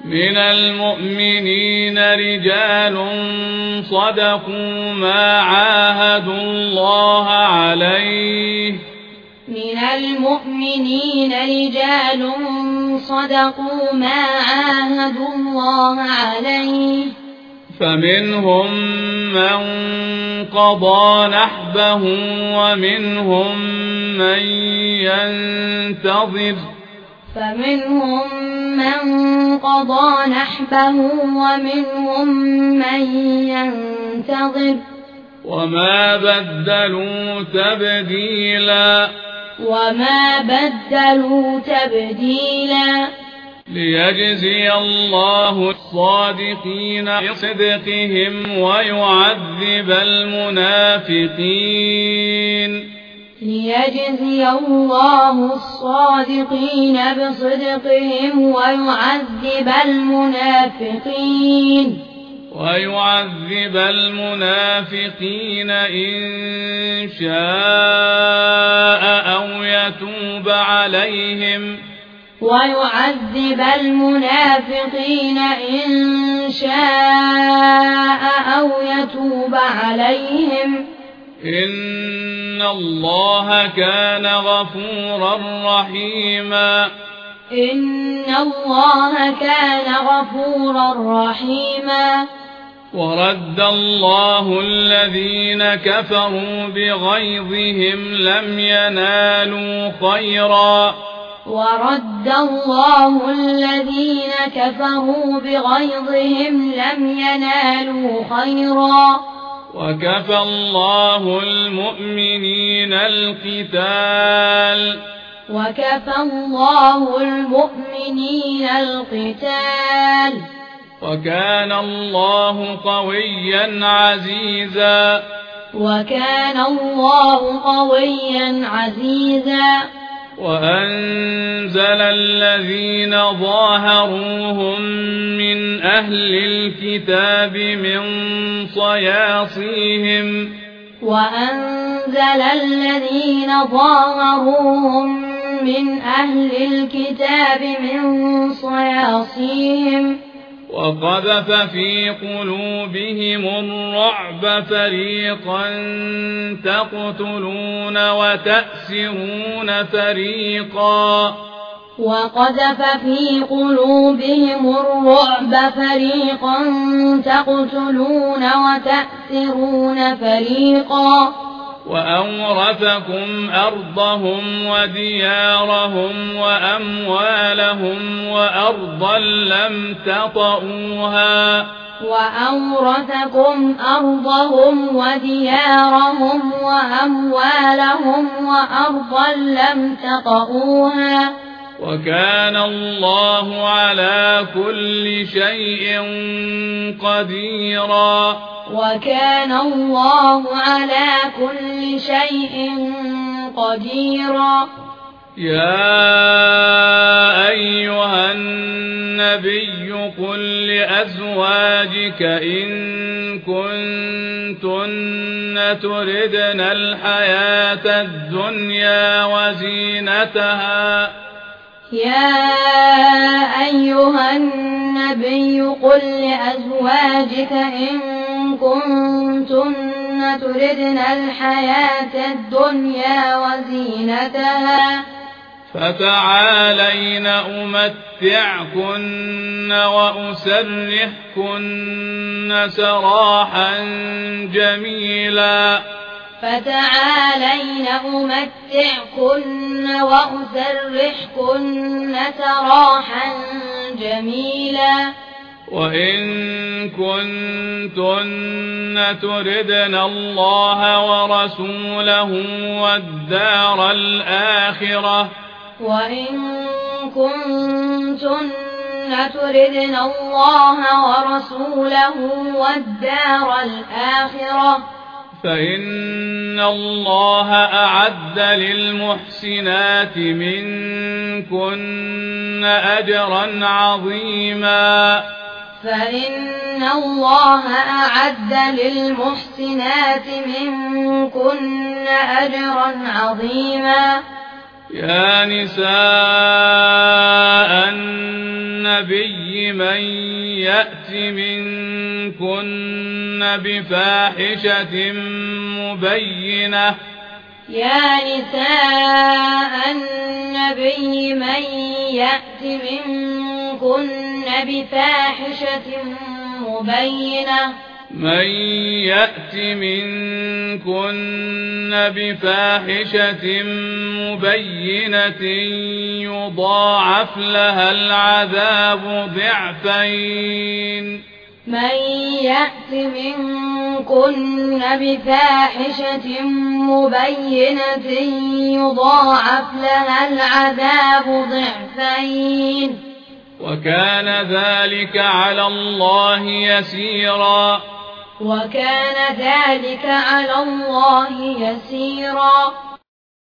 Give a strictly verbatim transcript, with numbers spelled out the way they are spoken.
من المؤمنين رجال صدقوا ما عاهدوا الله عليه من المؤمنين رجال صدقوا ما عاهدوا الله عليه فمنهم من قضى نحبه ومنهم من ينتظر فمنهم من قضى نحبه ومنهم من ينتظر وما بدلوا تبديلا وما بدلوا تبديلا ليجزي الله الصادقين بصدقهم ويعذب المنافقين ليجزي الله الصادقين بصدقهم ويعذب المنافقين ويعذب المنافقين إن شاء أو يتوب عليهم ويعذب المنافقين إن شاء أو يتوب عليهم إن الله كان غفورا رحيما إن الله كان غفورا رحيما ورد الله الذين كفروا بغيظهم لم ينالوا خيرا ورد الله الذين كفروا بغيظهم لم ينالوا خيرا وكفى الله المؤمنين القتال وكفى الله المؤمنين القتال وكان الله قويا عزيزا وكان الله قويا عزيزا وأنزل الذين ظاهروهم من أهل الكتاب من صياصيهم وأنزل الذين ظاهروهم من أهل الكتاب من صياصيهم وقذف في قلوبهم الرعب فريقا تقتلون وتأسرون فريقا وقذف في قلوبهم الرعب فريقا تقتلون وتأسرون فريقا وأورثكم أرضهم وديارهم وأموالهم وأرضا لم تطئوها وأورثكم أرضهم وديارهم وأموالهم وأرضا لم تطئوها وكان الله على كل شيء قديرا وكان الله على كل شيء قديرا يا أيها النبي قل لأزواجك إن كنتن تردن الحياة الدنيا وزينتها يا أيها النبي قل لأزواجك إن كنتن تردن الحياة الدنيا وزينتها فتعالين أمتعكن وأسرحكن سراحا جميلا فتعالين أمتعكن وأسرحكن سراحا جميلا وإن كنتن تردن الله ورسوله والدار الآخرة وإن كنتن تردن الله ورسوله والدار الآخرة فإن الله أعد للمحسنات منكن أجرا عظيما فإن الله أعد للمحسنات منكن أجرا عظيما يا نساء النبي من يأت منكن بفاحشة مبينة يا نساء النبي من يأت منكن بفاحشة مبينة من يأت منكن بفاحشة مبينة يضاعف لها العذاب ضعفين من يأت منكن بفاحشة مبينة يضاعف لها العذاب ضعفين وكان ذلك على الله يسيرا وكان ذلك على الله يسيرا